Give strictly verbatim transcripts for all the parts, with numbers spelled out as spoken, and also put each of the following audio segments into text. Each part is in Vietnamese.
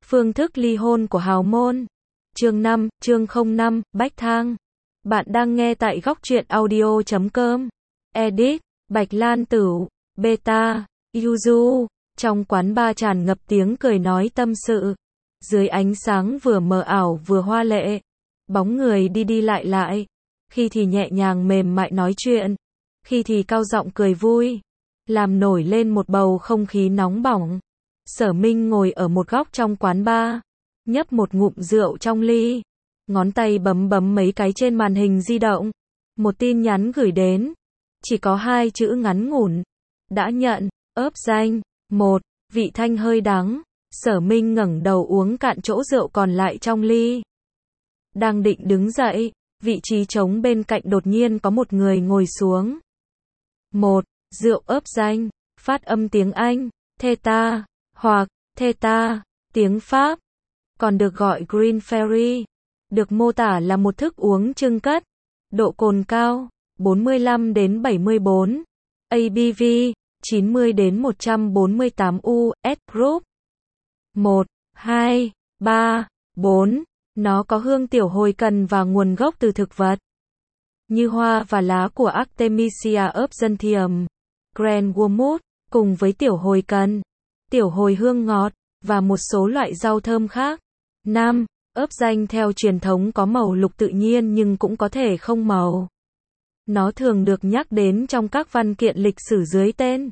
Phương thức ly hôn của hào môn. Chương năm, chương không năm, Bách Thang. Bạn đang nghe tại góc truyện audio chấm com. Edit, Bạch Lan Tửu, Beta, Yuzu. Trong quán bar tràn ngập tiếng cười nói tâm sự. Dưới ánh sáng vừa mờ ảo vừa hoa lệ. Bóng người đi đi lại lại. Khi thì nhẹ nhàng mềm mại nói chuyện. Khi thì cao giọng cười vui. Làm nổi lên một bầu không khí nóng bỏng. Sở Minh ngồi ở một góc trong quán bar, nhấp một ngụm rượu trong ly, ngón tay bấm bấm mấy cái trên màn hình di động. Một tin nhắn gửi đến, chỉ có hai chữ ngắn ngủn. Đã nhận, ấp danh. Một, vị thanh hơi đắng. Sở Minh ngẩng đầu uống cạn chỗ rượu còn lại trong ly. Đang định đứng dậy, vị trí trống bên cạnh đột nhiên có một người ngồi xuống. Một, rượu ấp danh, phát âm tiếng Anh, theta, hoặc theta, tiếng Pháp, còn được gọi Green Fairy, được mô tả là một thức uống chưng cất, độ cồn cao, bốn mươi lăm đến bảy mươi bốn, a bê vê, chín mươi đến một trăm bốn mươi tám u ét Group. một, hai, ba, bốn, nó có hương tiểu hồi cần và nguồn gốc từ thực vật, như hoa và lá của Artemisia obscenium, Grand Wormwood, cùng với tiểu hồi cần, tiểu hồi hương ngọt, và một số loại rau thơm khác. năm. Ớp danh theo truyền thống có màu lục tự nhiên nhưng cũng có thể không màu. Nó thường được nhắc đến trong các văn kiện lịch sử dưới tên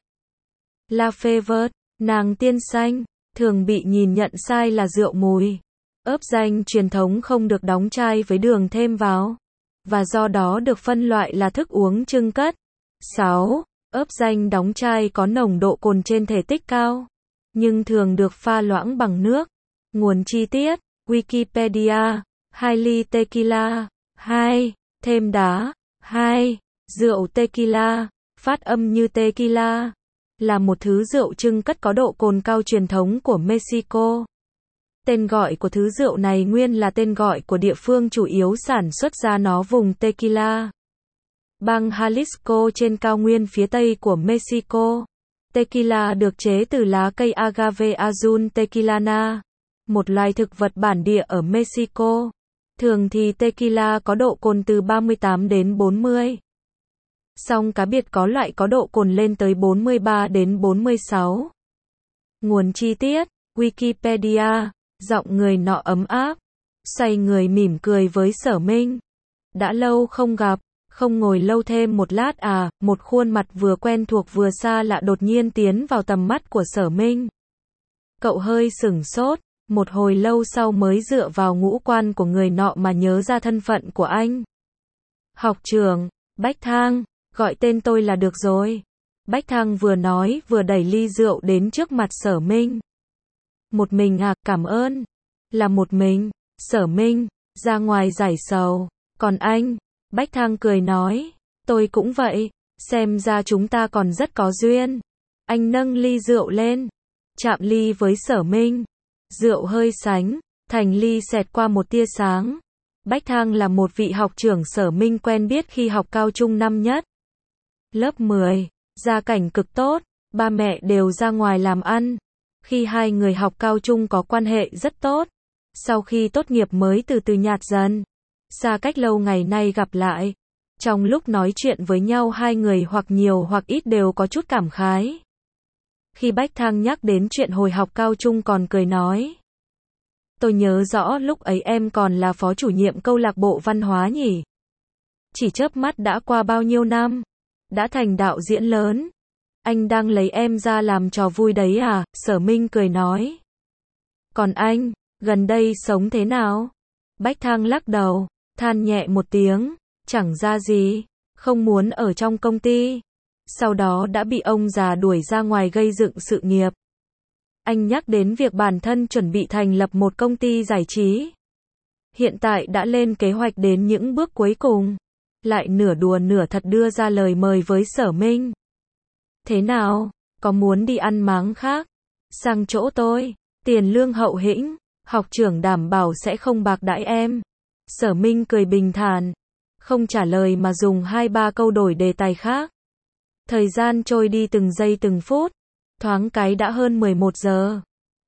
La Fèvre, nàng tiên xanh, thường bị nhìn nhận sai là rượu mùi. Ớp danh truyền thống không được đóng chai với đường thêm vào, và do đó được phân loại là thức uống chưng cất. sáu. Ớp danh đóng chai có nồng độ cồn trên thể tích cao, nhưng thường được pha loãng bằng nước. Nguồn chi tiết, Wikipedia, hai ly tequila, hai, thêm đá, hai, rượu tequila, phát âm như tequila, là một thứ rượu chưng cất có độ cồn cao truyền thống của Mexico. Tên gọi của thứ rượu này nguyên là tên gọi của địa phương chủ yếu sản xuất ra nó vùng tequila. Bang Jalisco trên cao nguyên phía tây của Mexico. Tequila được chế từ lá cây agave azul tequilana, một loài thực vật bản địa ở Mexico. Thường thì tequila có độ cồn từ ba mươi tám đến bốn mươi. Song cá biệt có loại có độ cồn lên tới bốn mươi ba đến bốn mươi sáu. Nguồn chi tiết, Wikipedia, giọng người nọ ấm áp, xoay người mỉm cười với Sở Minh. Đã lâu không gặp. Không ngồi lâu thêm một lát à, một khuôn mặt vừa quen thuộc vừa xa lạ đột nhiên tiến vào tầm mắt của Sở Minh. Cậu hơi sửng sốt, một hồi lâu sau mới dựa vào ngũ quan của người nọ mà nhớ ra thân phận của anh. Học trưởng, Bách Thang, gọi tên tôi là được rồi. Bách Thang vừa nói vừa đẩy ly rượu đến trước mặt Sở Minh. Một mình à, cảm ơn. Là một mình, Sở Minh, ra ngoài giải sầu. Còn anh? Bách Thang cười nói, tôi cũng vậy, xem ra chúng ta còn rất có duyên. Anh nâng ly rượu lên, chạm ly với Sở Minh. Rượu hơi sánh, thành ly xẹt qua một tia sáng. Bách Thang là một vị học trưởng Sở Minh quen biết khi học cao trung năm nhất. Lớp mười, gia cảnh cực tốt, ba mẹ đều ra ngoài làm ăn. Khi hai người học cao trung có quan hệ rất tốt. Sau khi tốt nghiệp mới từ từ nhạt dần. Xa cách lâu ngày nay gặp lại. Trong lúc nói chuyện với nhau hai người hoặc nhiều hoặc ít đều có chút cảm khái. Khi Bách Thang nhắc đến chuyện hồi học cao trung còn cười nói. Tôi nhớ rõ lúc ấy em còn là phó chủ nhiệm câu lạc bộ văn hóa nhỉ. Chỉ chớp mắt đã qua bao nhiêu năm. Đã thành đạo diễn lớn. Anh đang lấy em ra làm trò vui đấy à? Sở Minh cười nói. Còn anh, gần đây sống thế nào? Bách Thang lắc đầu. Than nhẹ một tiếng, chẳng ra gì, không muốn ở trong công ty. Sau đó đã bị ông già đuổi ra ngoài gây dựng sự nghiệp. Anh nhắc đến việc bản thân chuẩn bị thành lập một công ty giải trí. Hiện tại đã lên kế hoạch đến những bước cuối cùng. Lại nửa đùa nửa thật đưa ra lời mời với Sở Minh. Thế nào, có muốn đi ăn máng khác? Sang chỗ tôi, tiền lương hậu hĩnh, học trưởng đảm bảo sẽ không bạc đãi em. Sở Minh cười bình thản, không trả lời mà dùng hai ba câu đổi đề tài khác. Thời gian trôi đi từng giây từng phút, thoáng cái đã hơn mười một giờ.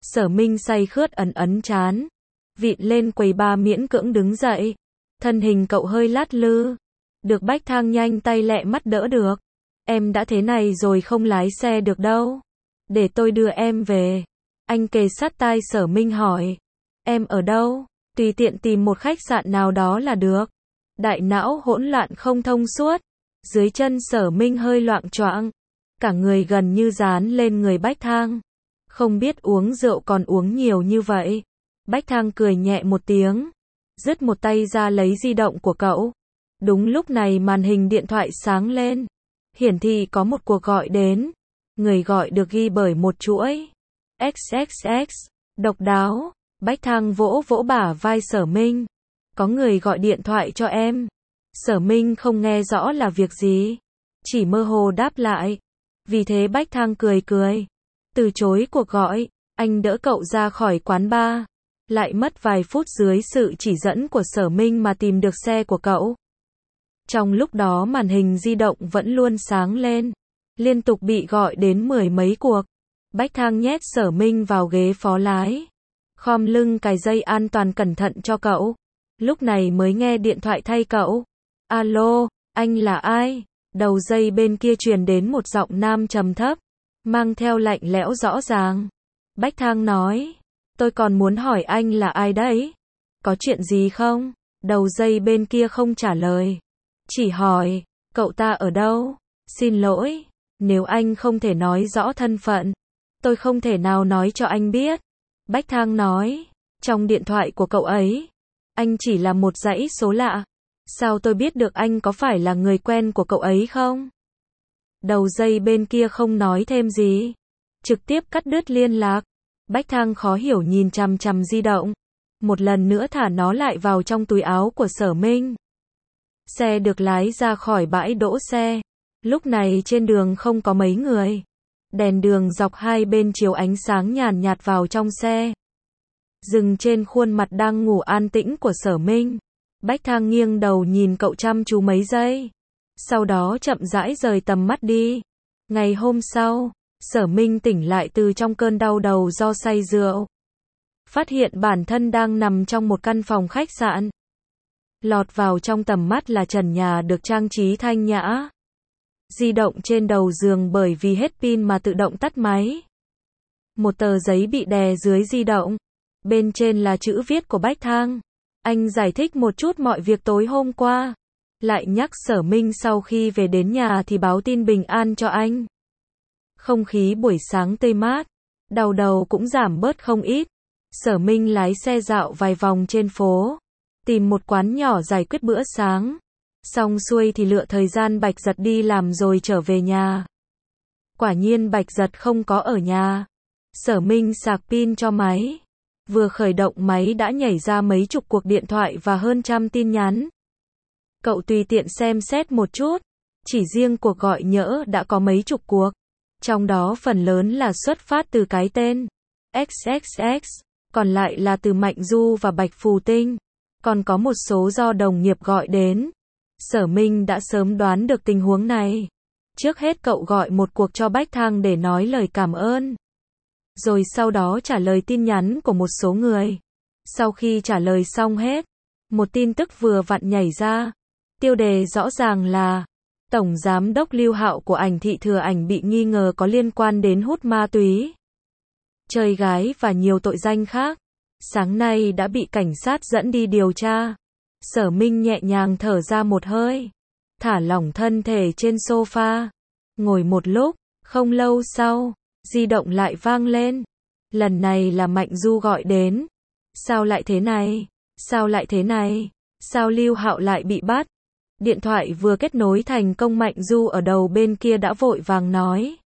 Sở Minh say khướt ấn ấn chán. Vịn lên quầy ba miễn cưỡng đứng dậy. Thân hình cậu hơi lát lư. Được Bách Thang nhanh tay lẹ mắt đỡ được. Em đã thế này rồi không lái xe được đâu. Để tôi đưa em về. Anh kề sát tai Sở Minh hỏi. Em ở đâu? Tùy tiện tìm một khách sạn nào đó là được. Đại não hỗn loạn không thông suốt. Dưới chân Sở Minh hơi loạng choạng. Cả người gần như dán lên người Bách Thang. Không biết uống rượu còn uống nhiều như vậy. Bách Thang cười nhẹ một tiếng. Dứt một tay ra lấy di động của cậu. Đúng lúc này màn hình điện thoại sáng lên. Hiển thị có một cuộc gọi đến. Người gọi được ghi bởi một chuỗi. ích ích ích. Độc đáo. Bách Thang vỗ vỗ bả vai Sở Minh. Có người gọi điện thoại cho em. Sở Minh không nghe rõ là việc gì. Chỉ mơ hồ đáp lại. Vì thế Bách Thang cười cười. Từ chối cuộc gọi. Anh đỡ cậu ra khỏi quán bar. Lại mất vài phút dưới sự chỉ dẫn của Sở Minh mà tìm được xe của cậu. Trong lúc đó màn hình di động vẫn luôn sáng lên. Liên tục bị gọi đến mười mấy cuộc. Bách Thang nhét Sở Minh vào ghế phó lái. Khom lưng cài dây an toàn cẩn thận cho cậu. Lúc này mới nghe điện thoại thay cậu. Alo, anh là ai? Đầu dây bên kia truyền đến một giọng nam trầm thấp. Mang theo lạnh lẽo rõ ràng. Bách Thang nói. Tôi còn muốn hỏi anh là ai đấy? Có chuyện gì không? Đầu dây bên kia không trả lời. Chỉ hỏi, cậu ta ở đâu? Xin lỗi, nếu anh không thể nói rõ thân phận, tôi không thể nào nói cho anh biết. Bách Thang nói, trong điện thoại của cậu ấy, anh chỉ là một dãy số lạ. Sao tôi biết được anh có phải là người quen của cậu ấy không? Đầu dây bên kia không nói thêm gì. Trực tiếp cắt đứt liên lạc. Bách Thang khó hiểu nhìn chằm chằm di động. Một lần nữa thả nó lại vào trong túi áo của Sở Minh. Xe được lái ra khỏi bãi đỗ xe. Lúc này trên đường không có mấy người. Đèn đường dọc hai bên chiếu ánh sáng nhàn nhạt vào trong xe. Dừng trên khuôn mặt đang ngủ an tĩnh của Sở Minh. Bách Thang nghiêng đầu nhìn cậu chăm chú mấy giây. Sau đó chậm rãi rời tầm mắt đi. Ngày hôm sau, Sở Minh tỉnh lại từ trong cơn đau đầu do say rượu. Phát hiện bản thân đang nằm trong một căn phòng khách sạn. Lọt vào trong tầm mắt là trần nhà được trang trí thanh nhã. Di động trên đầu giường bởi vì hết pin mà tự động tắt máy. Một tờ giấy bị đè dưới di động. Bên trên là chữ viết của Bách Thang. Anh giải thích một chút mọi việc tối hôm qua. Lại nhắc Sở Minh sau khi về đến nhà thì báo tin bình an cho anh. Không khí buổi sáng tươi mát. Đau đầu cũng giảm bớt không ít. Sở Minh lái xe dạo vài vòng trên phố. Tìm một quán nhỏ giải quyết bữa sáng. Xong xuôi thì lựa thời gian Bạch Giật đi làm rồi trở về nhà. Quả nhiên Bạch Giật không có ở nhà. Sở Minh sạc pin cho máy. Vừa khởi động máy đã nhảy ra mấy chục cuộc điện thoại và hơn trăm tin nhắn. Cậu tùy tiện xem xét một chút. Chỉ riêng cuộc gọi nhỡ đã có mấy chục cuộc. Trong đó phần lớn là xuất phát từ cái tên ích ích ích. Còn lại là từ Mạnh Du và Bạch Phù Tinh. Còn có một số do đồng nghiệp gọi đến. Sở Minh đã sớm đoán được tình huống này. Trước hết cậu gọi một cuộc cho Bách Thang để nói lời cảm ơn. Rồi sau đó trả lời tin nhắn của một số người. Sau khi trả lời xong hết, một tin tức vừa vặn nhảy ra. Tiêu đề rõ ràng là Tổng Giám đốc Lưu Hạo của Ảnh Thị Thừa Ảnh bị nghi ngờ có liên quan đến hút ma túy, chơi gái và nhiều tội danh khác. Sáng nay đã bị cảnh sát dẫn đi điều tra. Sở Minh nhẹ nhàng thở ra một hơi. Thả lỏng thân thể trên sofa. Ngồi một lúc, không lâu sau, di động lại vang lên. Lần này là Mạnh Du gọi đến. Sao lại thế này? Sao lại thế này? Sao Lưu Hạo lại bị bắt? Điện thoại vừa kết nối thành công, Mạnh Du ở đầu bên kia đã vội vàng nói.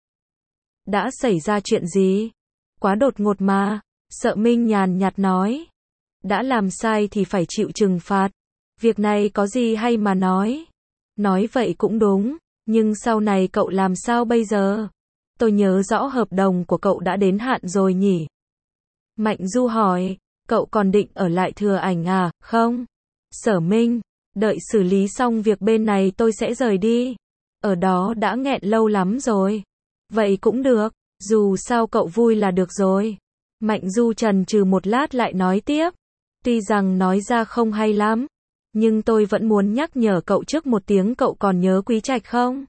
Đã xảy ra chuyện gì? Quá đột ngột mà. Sở Minh nhàn nhạt nói. Đã làm sai thì phải chịu trừng phạt. Việc này có gì hay mà nói. Nói vậy cũng đúng. Nhưng sau này cậu làm sao bây giờ? Tôi nhớ rõ hợp đồng của cậu đã đến hạn rồi nhỉ? Mạnh Du hỏi. Cậu còn định ở lại Thừa Ảnh à, không? Sở Minh. Đợi xử lý xong việc bên này tôi sẽ rời đi. Ở đó đã nghẹn lâu lắm rồi. Vậy cũng được. Dù sao cậu vui là được rồi. Mạnh Du chần chừ một lát lại nói tiếp. Tuy rằng nói ra không hay lắm, nhưng tôi vẫn muốn nhắc nhở cậu trước một tiếng, cậu còn nhớ Quý Trạch không?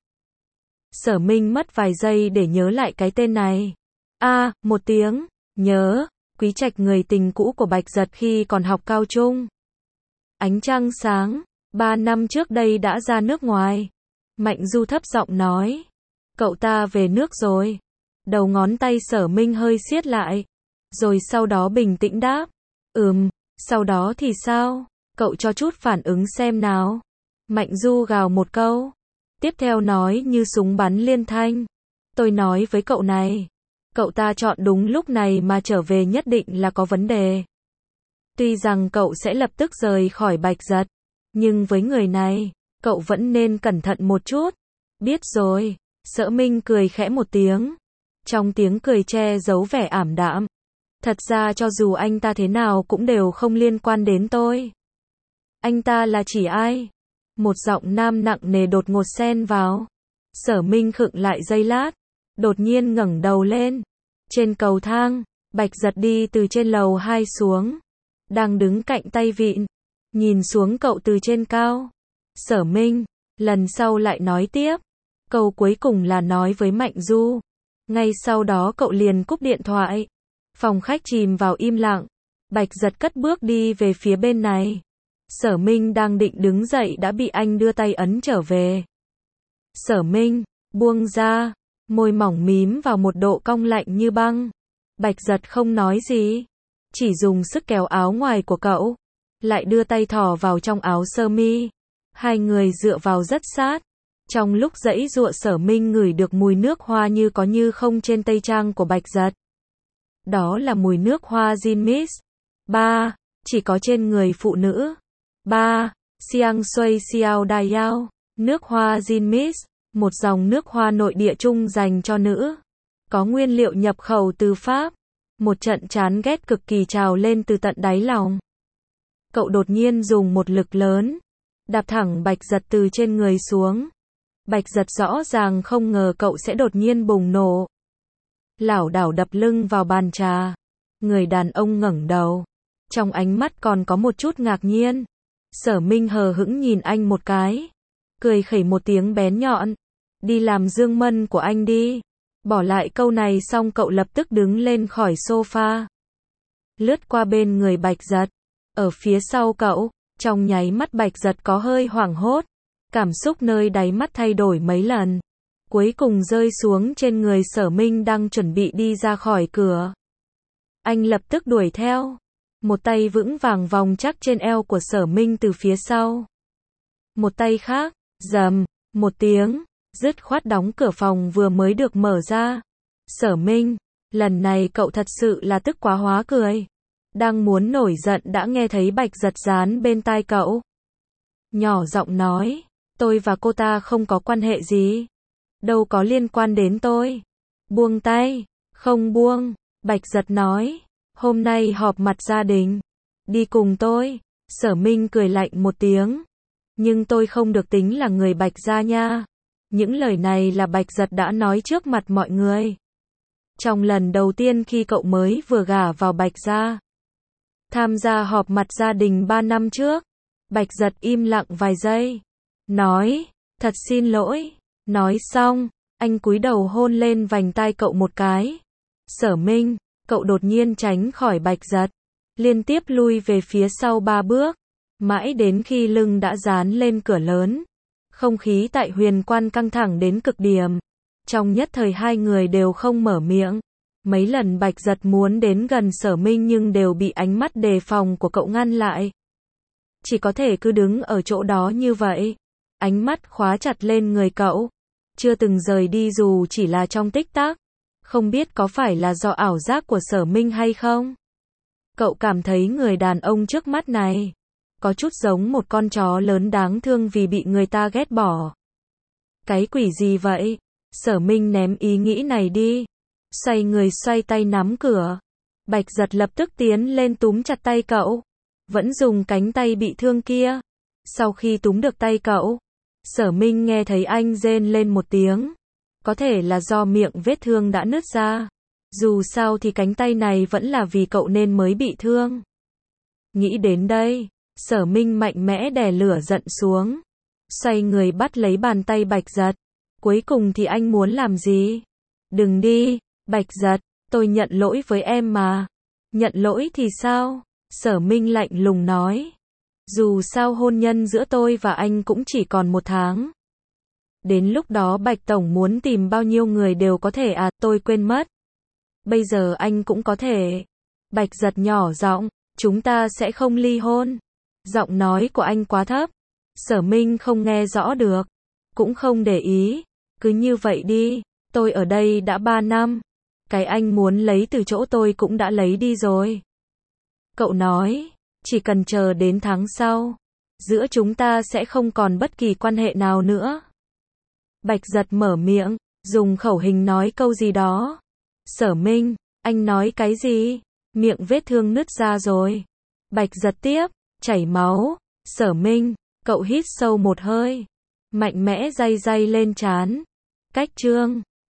Sở Minh mất vài giây để nhớ lại cái tên này. A, à, một tiếng, nhớ, Quý Trạch người tình cũ của Bạch Giật khi còn học cao trung. Ánh trăng sáng, ba năm trước đây đã ra nước ngoài. Mạnh Du thấp giọng nói. Cậu ta về nước rồi. Đầu ngón tay Sở Minh hơi siết lại. Rồi sau đó bình tĩnh đáp. Ừm, sau đó thì sao? Cậu cho chút phản ứng xem nào. Mạnh Du gào một câu. Tiếp theo nói như súng bắn liên thanh. Tôi nói với cậu này. Cậu ta chọn đúng lúc này mà trở về nhất định là có vấn đề. Tuy rằng cậu sẽ lập tức rời khỏi Bạch Giật. Nhưng với người này, cậu vẫn nên cẩn thận một chút. Biết rồi. Sở Minh cười khẽ một tiếng. Trong tiếng cười che giấu vẻ ảm đạm. Thật ra cho dù anh ta thế nào cũng đều không liên quan đến tôi. Anh ta là chỉ ai? Một giọng nam nặng nề đột ngột xen vào. Sở Minh khựng lại giây lát. Đột nhiên ngẩng đầu lên. Trên cầu thang, Bạch Giật đi từ trên lầu hai xuống. Đang đứng cạnh tay vịn. Nhìn xuống cậu từ trên cao. Sở Minh, lần sau lại nói tiếp. Câu cuối cùng là nói với Mạnh Du. Ngay sau đó cậu liền cúp điện thoại. Phòng khách chìm vào im lặng. Bạch Giật cất bước đi về phía bên này. Sở Minh đang định đứng dậy đã bị anh đưa tay ấn trở về. Sở Minh, buông ra. Môi mỏng mím vào một độ cong lạnh như băng. Bạch Giật không nói gì. Chỉ dùng sức kéo áo ngoài của cậu. Lại đưa tay thò vào trong áo sơ mi. Hai người dựa vào rất sát. Trong lúc giãy giụa Sở Minh ngửi được mùi nước hoa như có như không trên tây trang của Bạch Giật. Đó là mùi nước hoa Jean Mist. ba. Chỉ có trên người phụ nữ. ba. Xiang Xuey Xiao Dai Yao. Nước hoa Jean Mist. Một dòng nước hoa nội địa chung dành cho nữ. Có nguyên liệu nhập khẩu từ Pháp. Một trận chán ghét cực kỳ trào lên từ tận đáy lòng. Cậu đột nhiên dùng một lực lớn. Đạp thẳng Bạch Giật từ trên người xuống. Bạch Giật rõ ràng không ngờ cậu sẽ đột nhiên bùng nổ. Lảo đảo đập lưng vào bàn trà. Người đàn ông ngẩng đầu. Trong ánh mắt còn có một chút ngạc nhiên. Sở Minh hờ hững nhìn anh một cái. Cười khẩy một tiếng bén nhọn. Đi làm dương mân của anh đi. Bỏ lại câu này xong cậu lập tức đứng lên khỏi sofa. Lướt qua bên người Bạch Giật. Ở phía sau cậu, trong nháy mắt Bạch Giật có hơi hoảng hốt. Cảm xúc nơi đáy mắt thay đổi mấy lần. Cuối cùng rơi xuống trên người Sở Minh đang chuẩn bị đi ra khỏi cửa. Anh lập tức đuổi theo. Một tay vững vàng vòng chắc trên eo của Sở Minh từ phía sau. Một tay khác, rầm, một tiếng, dứt khoát đóng cửa phòng vừa mới được mở ra. Sở Minh, lần này cậu thật sự là tức quá hóa cười. Đang muốn nổi giận đã nghe thấy Bạch Giật dán bên tai cậu. Nhỏ giọng nói, tôi và cô ta không có quan hệ gì. Đâu có liên quan đến tôi. Buông tay, không buông. Bạch Giật nói, hôm nay họp mặt gia đình. Đi cùng tôi. Sở Minh cười lạnh một tiếng. Nhưng tôi không được tính là người Bạch gia nha. Những lời này là Bạch Giật đã nói trước mặt mọi người. Trong lần đầu tiên khi cậu mới vừa gả vào Bạch gia. Tham gia họp mặt gia đình ba năm trước. Bạch Giật im lặng vài giây. Nói, thật xin lỗi. Nói xong, anh cúi đầu hôn lên vành tai cậu một cái. Sở Minh, cậu đột nhiên tránh khỏi Bạch Giật. Liên tiếp lui về phía sau ba bước. Mãi đến khi lưng đã dán lên cửa lớn. Không khí tại huyền quan căng thẳng đến cực điểm. Trong nhất thời hai người đều không mở miệng. Mấy lần Bạch Giật muốn đến gần Sở Minh nhưng đều bị ánh mắt đề phòng của cậu ngăn lại. Chỉ có thể cứ đứng ở chỗ đó như vậy. Ánh mắt khóa chặt lên người cậu. Chưa từng rời đi dù chỉ là trong tích tắc. Không biết có phải là do ảo giác của Sở Minh hay không? Cậu cảm thấy người đàn ông trước mắt này có chút giống một con chó lớn đáng thương vì bị người ta ghét bỏ. Cái quỷ gì vậy? Sở Minh ném ý nghĩ này đi. Xoay người xoay tay nắm cửa. Bạch Giật lập tức tiến lên túm chặt tay cậu. Vẫn dùng cánh tay bị thương kia. Sau khi túm được tay cậu, Sở Minh nghe thấy anh rên lên một tiếng. Có thể là do miệng vết thương đã nứt ra. Dù sao thì cánh tay này vẫn là vì cậu nên mới bị thương. Nghĩ đến đây, Sở Minh mạnh mẽ đè lửa giận xuống. Xoay người bắt lấy bàn tay Bạch Giật. Cuối cùng thì anh muốn làm gì? Đừng đi, Bạch Giật, tôi nhận lỗi với em mà. Nhận lỗi thì sao? Sở Minh lạnh lùng nói. Dù sao hôn nhân giữa tôi và anh cũng chỉ còn một tháng. Đến lúc đó Bạch Tổng muốn tìm bao nhiêu người đều có thể à, tôi quên mất. Bây giờ anh cũng có thể. Bạch Giật nhỏ giọng, chúng ta sẽ không ly hôn. Giọng nói của anh quá thấp. Sở Minh không nghe rõ được. Cũng không để ý. Cứ như vậy đi, tôi ở đây đã ba năm. Cái anh muốn lấy từ chỗ tôi cũng đã lấy đi rồi. Cậu nói, chỉ cần chờ đến tháng sau, giữa chúng ta sẽ không còn bất kỳ quan hệ nào nữa. Bạch Giật mở miệng, dùng khẩu hình nói câu gì đó. Sở Minh, anh nói cái gì? Miệng vết thương nứt ra rồi. Bạch Giật tiếp, chảy máu. Sở Minh, cậu hít sâu một hơi, mạnh mẽ day day lên trán. Cách chương